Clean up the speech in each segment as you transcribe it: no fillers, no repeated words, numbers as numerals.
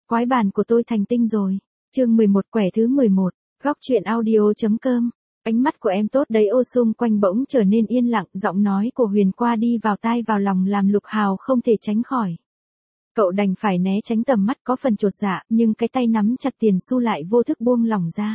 Quái bản của tôi thành tinh rồi. Chương 11 quẻ thứ 11. Góc truyện audio.com. Ánh mắt của em tốt đấy ô xung quanh bỗng trở nên yên lặng, giọng nói của Huyền qua đi vào tai vào lòng làm Lục Hào không thể tránh khỏi. Cậu đành phải né tránh tầm mắt có phần chột dạ, nhưng cái tay nắm chặt tiền xu lại vô thức buông lỏng ra.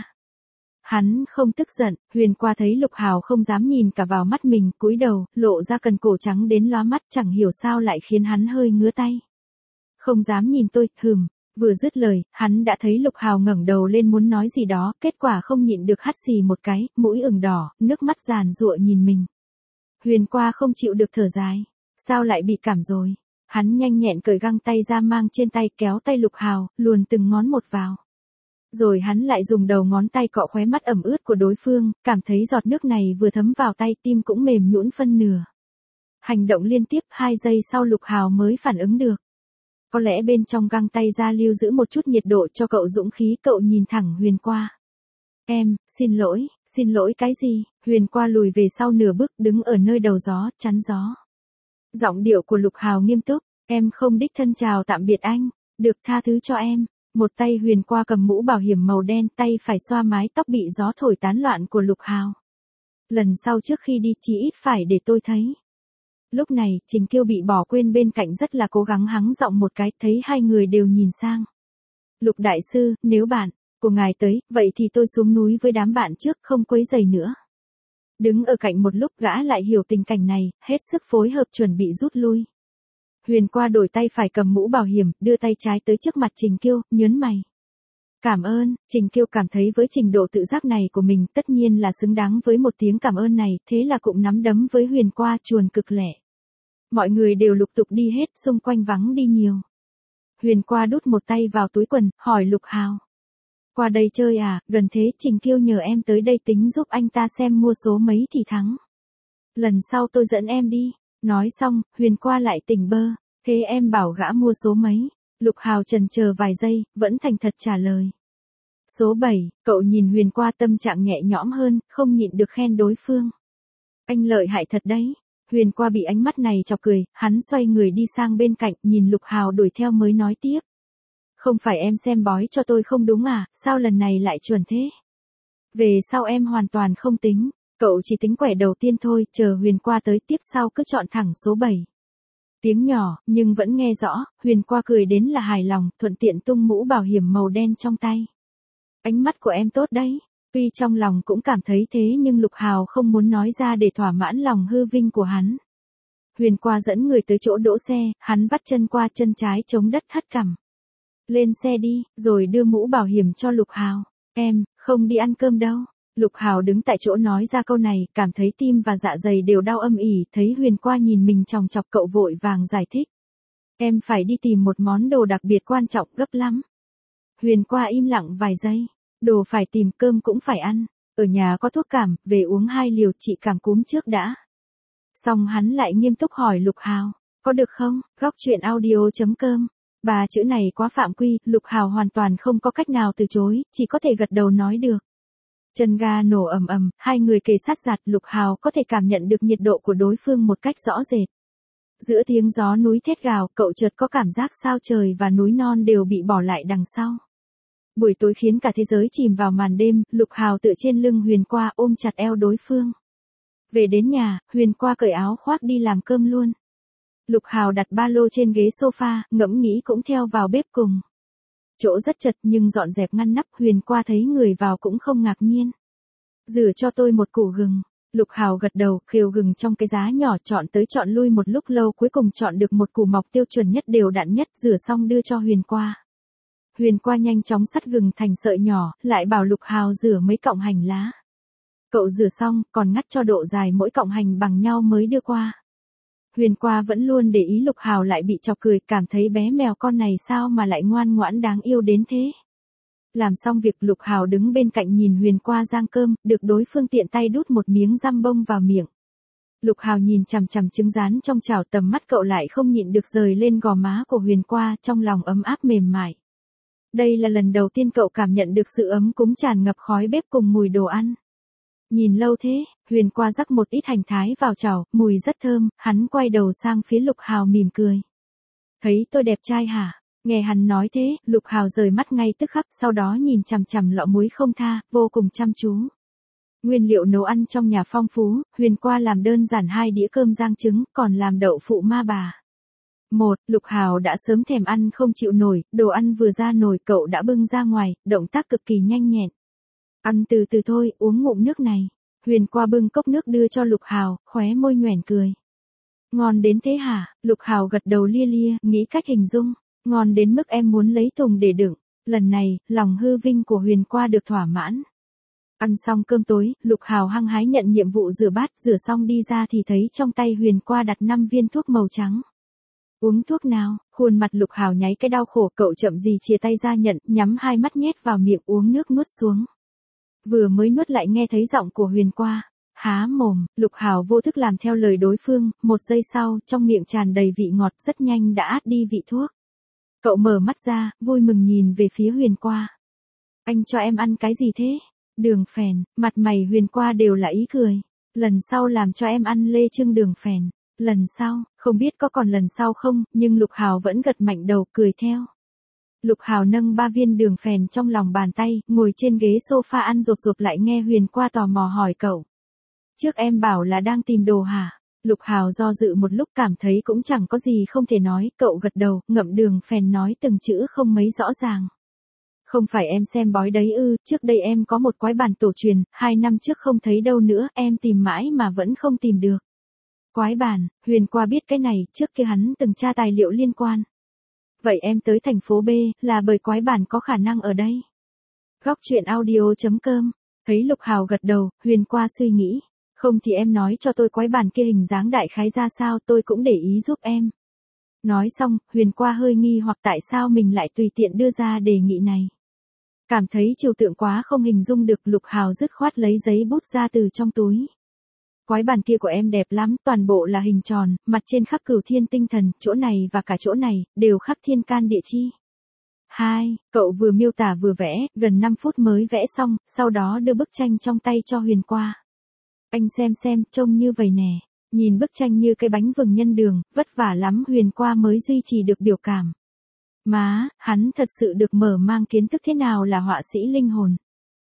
Hắn không tức giận, Huyền qua thấy Lục Hào không dám nhìn cả vào mắt mình, cúi đầu, lộ ra cần cổ trắng đến lóa mắt, chẳng hiểu sao lại khiến hắn hơi ngứa tay. Không dám nhìn tôi, vừa dứt lời, hắn đã thấy Lục Hào ngẩng đầu lên muốn nói gì đó, kết quả không nhịn được hắt xì một cái, mũi ửng đỏ, nước mắt giàn giụa nhìn mình. Huyền qua không chịu được thở dài. Sao lại bị cảm rồi? Hắn nhanh nhẹn cởi găng tay ra mang trên tay, kéo tay Lục Hào, luồn từng ngón một vào. Rồi hắn lại dùng đầu ngón tay cọ khóe mắt ẩm ướt của đối phương, cảm thấy giọt nước này vừa thấm vào tay, tim cũng mềm nhũn phân nửa. Hành động liên tiếp 2 giây sau Lục Hào mới phản ứng được. Có lẽ bên trong găng tay ra lưu giữ một chút nhiệt độ cho cậu dũng khí, cậu nhìn thẳng Huyền qua. Em, xin lỗi cái gì? Huyền qua lùi về sau nửa bước, đứng ở nơi đầu gió, chắn gió. Giọng điệu của Lục Hào nghiêm túc, em không đích thân chào tạm biệt anh, được tha thứ cho em. Một tay Huyền qua cầm mũ bảo hiểm màu đen, tay phải xoa mái tóc bị gió thổi tán loạn của Lục Hào. Lần sau trước khi đi chí ít phải để tôi thấy. Lúc này, Trình Kiêu bị bỏ quên bên cạnh rất là cố gắng hắng giọng một cái, thấy hai người đều nhìn sang. Lục đại sư, nếu bạn của ngài tới, vậy thì tôi xuống núi với đám bạn trước, không quấy rầy nữa. Đứng ở cạnh một lúc gã lại hiểu tình cảnh này, hết sức phối hợp chuẩn bị rút lui. Huyền qua đổi tay phải cầm mũ bảo hiểm, đưa tay trái tới trước mặt Trình Kiêu, nhớn mày. Cảm ơn. Trình Kiêu cảm thấy với trình độ tự giác này của mình tất nhiên là xứng đáng với một tiếng cảm ơn này, thế là cũng nắm đấm với Huyền qua chuồn cực lẹ. Mọi người đều lục tục đi hết, xung quanh vắng đi nhiều. Huyền qua đút một tay vào túi quần, hỏi Lục Hào. Qua đây chơi à, gần thế Trình Kiêu nhờ em tới đây tính giúp anh ta xem mua số mấy thì thắng. Lần sau tôi dẫn em đi. Nói xong, Huyền qua lại tỉnh bơ. Thế em bảo gã mua số mấy? Lục Hào chần chờ vài giây, vẫn thành thật trả lời. Số 7, cậu nhìn Huyền qua tâm trạng nhẹ nhõm hơn, không nhịn được khen đối phương. Anh lợi hại thật đấy. Huyền qua bị ánh mắt này chọc cười, hắn xoay người đi sang bên cạnh, nhìn Lục Hào đuổi theo mới nói tiếp. Không phải em xem bói cho tôi không đúng à, sao lần này lại chuẩn thế? Về sau em hoàn toàn không tính, cậu chỉ tính quẻ đầu tiên thôi, chờ Huyền qua tới tiếp sau cứ chọn thẳng số 7. Tiếng nhỏ, nhưng vẫn nghe rõ, Huyền qua cười đến là hài lòng, thuận tiện tung mũ bảo hiểm màu đen trong tay. Ánh mắt của em tốt đấy. Tuy trong lòng cũng cảm thấy thế nhưng Lục Hào không muốn nói ra để thỏa mãn lòng hư vinh của hắn. Huyền qua dẫn người tới chỗ đỗ xe, hắn vắt chân qua chân trái chống đất thắt cằm. Lên xe đi, rồi đưa mũ bảo hiểm cho Lục Hào. Em, không đi ăn cơm đâu. Lục Hào đứng tại chỗ nói ra câu này, cảm thấy tim và dạ dày đều đau âm ỉ, thấy Huyền qua nhìn mình chòng chọc cậu vội vàng giải thích. Em phải đi tìm một món đồ đặc biệt quan trọng gấp lắm. Huyền qua im lặng vài giây. Đồ phải tìm, cơm cũng phải ăn. Ở nhà có thuốc cảm, về uống 2 liều trị cảm cúm trước đã. Xong hắn lại nghiêm túc hỏi Lục Hào. Có được không? Góc truyện audio.com. 3 chữ này quá phạm quy, Lục Hào hoàn toàn không có cách nào từ chối, chỉ có thể gật đầu nói được. Chân ga nổ ầm ầm, hai người kề sát giặt, Lục Hào có thể cảm nhận được nhiệt độ của đối phương một cách rõ rệt. Giữa tiếng gió núi thét gào, cậu chợt có cảm giác sao trời và núi non đều bị bỏ lại đằng sau. Buổi tối khiến cả thế giới chìm vào màn đêm, Lục Hào tựa trên lưng Huyền qua ôm chặt eo đối phương. Về đến nhà, Huyền qua cởi áo khoác đi làm cơm luôn. Lục Hào đặt ba lô trên ghế sofa, ngẫm nghĩ cũng theo vào bếp cùng. Chỗ rất chật nhưng dọn dẹp ngăn nắp, Huyền qua thấy người vào cũng không ngạc nhiên. Rửa cho tôi một củ gừng. Lục Hào gật đầu, khều gừng trong cái giá nhỏ chọn tới chọn lui một lúc lâu cuối cùng chọn được một củ mọc tiêu chuẩn nhất đều đặn nhất, rửa xong đưa cho Huyền qua. Huyền qua nhanh chóng sắt gừng thành sợi nhỏ, lại bảo Lục Hào rửa mấy cọng hành lá. Cậu rửa xong, còn ngắt cho độ dài mỗi cọng hành bằng nhau mới đưa qua. Huyền qua vẫn luôn để ý Lục Hào lại bị chọc cười, cảm thấy bé mèo con này sao mà lại ngoan ngoãn đáng yêu đến thế. Làm xong việc Lục Hào đứng bên cạnh nhìn Huyền qua rang cơm, được đối phương tiện tay đút một miếng răm bông vào miệng. Lục Hào nhìn chằm chằm trứng rán trong chảo, tầm mắt cậu lại không nhịn được rời lên gò má của Huyền qua, trong lòng ấm áp mềm mại. Đây là lần đầu tiên cậu cảm nhận được sự ấm cúng tràn ngập khói bếp cùng mùi đồ ăn. Nhìn lâu thế, Huyền qua rắc một ít hành thái vào chảo, mùi rất thơm, hắn quay đầu sang phía Lục Hào mỉm cười. Thấy tôi đẹp trai hả? Nghe hắn nói thế, Lục Hào rời mắt ngay tức khắc, sau đó nhìn chằm chằm lọ muối không tha, vô cùng chăm chú. Nguyên liệu nấu ăn trong nhà phong phú, Huyền qua làm đơn giản 2 đĩa cơm rang trứng, còn làm đậu phụ ma bà. Lục Hào đã sớm thèm ăn không chịu nổi, đồ ăn vừa ra nồi cậu đã bưng ra ngoài, động tác cực kỳ nhanh nhẹn. Ăn từ từ thôi, uống ngụm nước này. Huyền qua bưng cốc nước đưa cho Lục Hào, khóe môi nhoẻn cười. Ngon đến thế hả? Lục Hào gật đầu lia lia, nghĩ cách hình dung. Ngon đến mức em muốn lấy thùng để đựng. Lần này, lòng hư vinh của Huyền qua được thỏa mãn. Ăn xong cơm tối, Lục Hào hăng hái nhận nhiệm vụ rửa bát, rửa xong đi ra thì thấy trong tay Huyền qua đặt 5 viên thuốc màu trắng. Uống thuốc nào? Khuôn mặt Lục Hào nháy cái đau khổ, cậu chậm gì chia tay ra nhận, nhắm 2 mắt nhét vào miệng uống nước nuốt xuống. Vừa mới nuốt lại nghe thấy giọng của Huyền qua. Há mồm, Lục Hào vô thức làm theo lời đối phương, 1 giây sau, trong miệng tràn đầy vị ngọt, rất nhanh đã át đi vị thuốc. Cậu mở mắt ra, vui mừng nhìn về phía Huyền qua. Anh cho em ăn cái gì thế? Đường phèn. Mặt mày Huyền qua đều là ý cười. Lần sau làm cho em ăn lê trưng đường phèn. Lần sau, không biết có còn lần sau không, nhưng Lục Hào vẫn gật mạnh đầu cười theo. Lục Hào nâng 3 viên đường phèn trong lòng bàn tay, ngồi trên ghế sofa ăn rộp rộp lại nghe Huyền qua tò mò hỏi cậu. Trước em bảo là đang tìm đồ hả? Lục Hào do dự một lúc cảm thấy cũng chẳng có gì không thể nói, cậu gật đầu, ngậm đường phèn nói từng chữ không mấy rõ ràng. Không phải em xem bói đấy ư, trước đây em có một quái bản tổ truyền, 2 năm trước không thấy đâu nữa, em tìm mãi mà vẫn không tìm được. Quái bản, Huyền qua biết cái này, trước kia hắn từng tra tài liệu liên quan. Vậy em tới thành phố B, là bởi quái bản có khả năng ở đây. Góc truyện audio.com, thấy Lục Hào gật đầu, Huyền qua suy nghĩ. Không thì em nói cho tôi quái bản kia hình dáng đại khái ra sao, tôi cũng để ý giúp em. Nói xong, Huyền qua hơi nghi hoặc tại sao mình lại tùy tiện đưa ra đề nghị này. Cảm thấy trừu tượng quá không hình dung được, Lục Hào dứt khoát lấy giấy bút ra từ trong túi. Quái bản kia của em đẹp lắm, toàn bộ là hình tròn, mặt trên khắc cửu thiên tinh thần, chỗ này và cả chỗ này, đều khắc thiên can địa chi. 2. Cậu vừa miêu tả vừa vẽ, gần 5 phút mới vẽ xong, sau đó đưa bức tranh trong tay cho Huyền qua. Anh xem, trông như vậy nè. Nhìn bức tranh như cái bánh vừng nhân đường, vất vả lắm Huyền qua mới duy trì được biểu cảm. Má, hắn thật sự được mở mang kiến thức thế nào là họa sĩ linh hồn.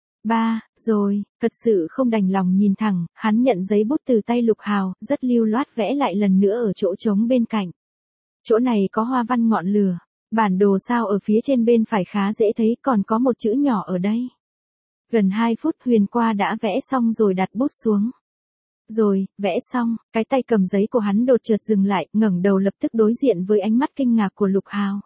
Rồi, thật sự không đành lòng nhìn thẳng, hắn nhận giấy bút từ tay Lục Hào, rất lưu loát vẽ lại lần nữa ở chỗ trống bên cạnh. Chỗ này có hoa văn ngọn lửa, bản đồ sao ở phía trên bên phải khá dễ thấy, còn có một chữ nhỏ ở đây. Gần 2 phút Huyền qua đã vẽ xong rồi đặt bút xuống. Rồi, vẽ xong, cái tay cầm giấy của hắn đột chợt dừng lại, ngẩng đầu lập tức đối diện với ánh mắt kinh ngạc của Lục Hào.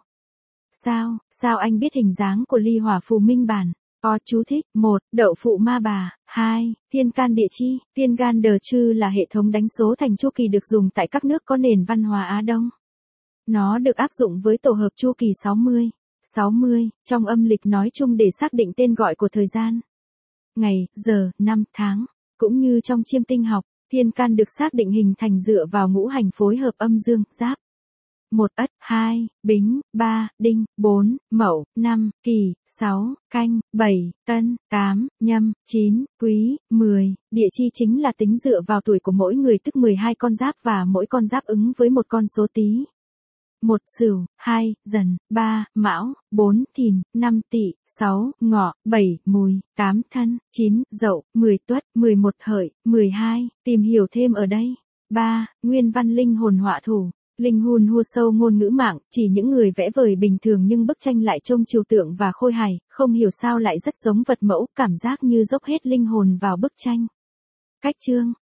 Sao anh biết hình dáng của ly hỏa phù minh bản? Chú thích. 1. Đậu phụ ma bà. 2. Thiên can địa chi. Tiên gan đờ chư là hệ thống đánh số thành chu kỳ được dùng tại các nước có nền văn hóa Á Đông. Nó được áp dụng với tổ hợp chu kỳ 60. Trong âm lịch nói chung để xác định tên gọi của thời gian. Ngày, giờ, năm, tháng. Cũng như trong chiêm tinh học, thiên can được xác định hình thành dựa vào ngũ hành phối hợp âm dương, giáp. 1 Ất, 2 Bính, 3 Đinh, 4 Mậu, 5 Kỷ, 6 Canh, 7 Tân, 8 Nhâm, 9 Quý, 10. Địa chi chính là tính dựa vào tuổi của mỗi người, tức 12 con giáp và mỗi con giáp ứng với một con số Tý. 1 Sửu, 2 Dần, 3 Mão, 4 Thìn, 5 Tỵ, 6 Ngọ, 7 Mùi, 8 Thân, 9 Dậu, 10 Tuất, 11 Hợi, 12. Tìm hiểu thêm ở đây. 3. Nguyên văn linh hồn họa thủ. Linh hồn hua sâu ngôn ngữ mạng, chỉ những người vẽ vời bình thường nhưng bức tranh lại trông trừu tượng và khôi hài, không hiểu sao lại rất giống vật mẫu, cảm giác như dốc hết linh hồn vào bức tranh. Cách chương